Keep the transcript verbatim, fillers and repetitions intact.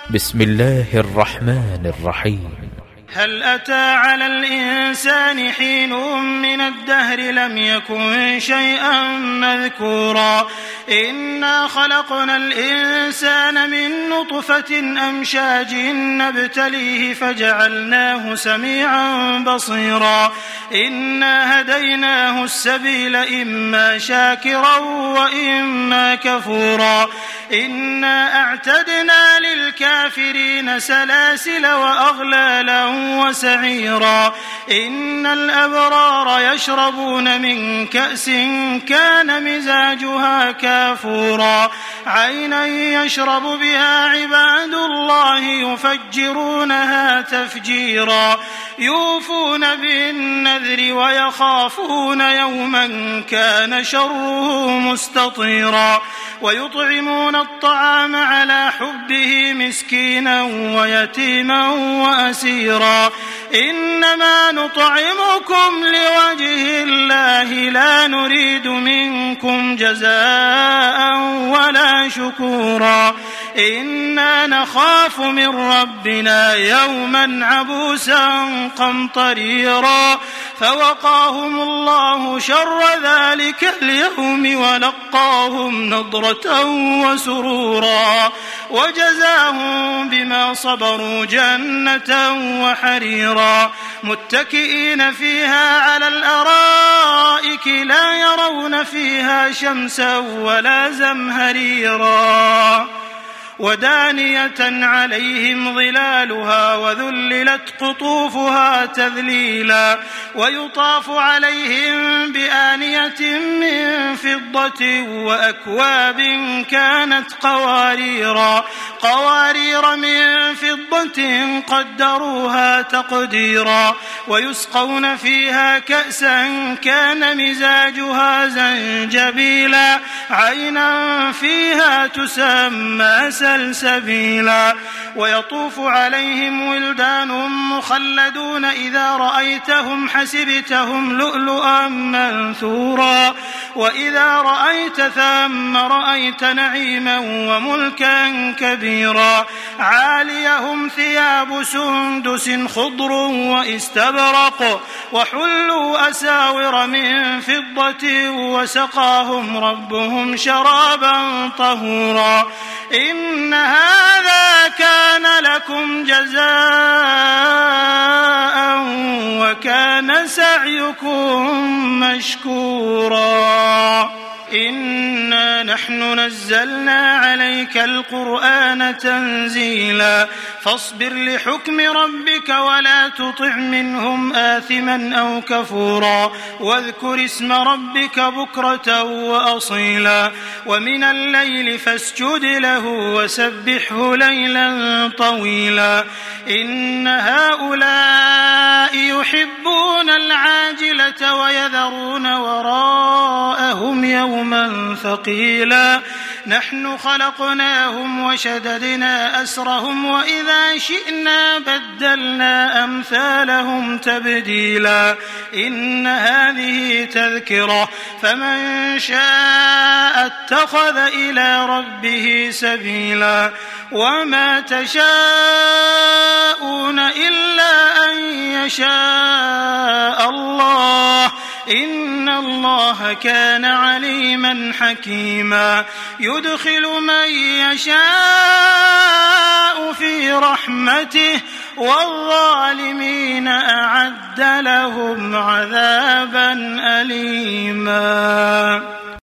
بسم الله الرحمن الرحيم. هل أتى على الإنسان حين من الدهر لم يكن شيئا مذكورا إنا خلقنا الإنسان من نطفة أمشاج نبتليه فجعلناه سميعا بصيرا إنا هديناه السبيل إما شاكرا وإما كفورا إنا أعتدنا للكافرين سلاسل وأغلالا وسعيرا إن الأبرار يشربون من كأس كان مزاجها كافورا عينا يشرب بها عباد الله يفجرونها تفجيرا يوفون بالنذر ويخافون يوما كان شره مستطيرا ويطعمون الطعام على حبه مسكينا ويتيما وأسيرا إنما نطعمكم لوجه الله لا نريد منكم جزاء ولا شكورا إنا نخاف من ربنا يوما عبوسا قمطريرا فوقاهم الله شر ذلك اليوم ولقاهم نضرة وسرورا وجزاهم بما صبروا جنة وحريرا متكئين فيها على الأرائك لا يرون فيها شمسا ولا زمهريرا ودانية عليهم ظلالها وذللت قطوفها تذليلا ويطاف عليهم بآنية من فضة وأكواب كانت قواريرا قوارير من فضة قدروها تقديرا ويسقون فيها كأسا كان مزاجها زنجبيلا عينا فيها تسمى سلسبيلا ويطوف عليهم ولدان مخلدون إذا رأيتهم حسبتهم لؤلؤا منثورا وإذا رأيت ثم رأيت نعيما وملكا كبيرا عاليهم ثياب سندس خضر واستبرق وحلوا أساور من فضة وسقاهم ربهم شرابا طهورا إن هذا كان لكم جزاء وكان سعيكم مشكورا إنا نحن نزلنا عليك القرآن تنزيلا فاصبر لحكم ربك ولا تطع منهم آثما أو كفورا واذكر اسم ربك بكرة وأصيلا ومن الليل فاسجد له وسبحه ليلا طويلا إن هؤلاء يحبون العاجلة ويذرون وراءهم يوما ثقيلا نحن خلقناهم وشددنا أسرهم وإذا شئنا بدلنا أمثالهم تبديلا إن هذه تذكرة فمن شاء اتخذ إلى ربه سبيلا وما تشاءون إلا أن يشاء الله إن الله كان عليما حكيما يدخل من يشاء في رحمته والظالمين أعد لهم عذابا أليما.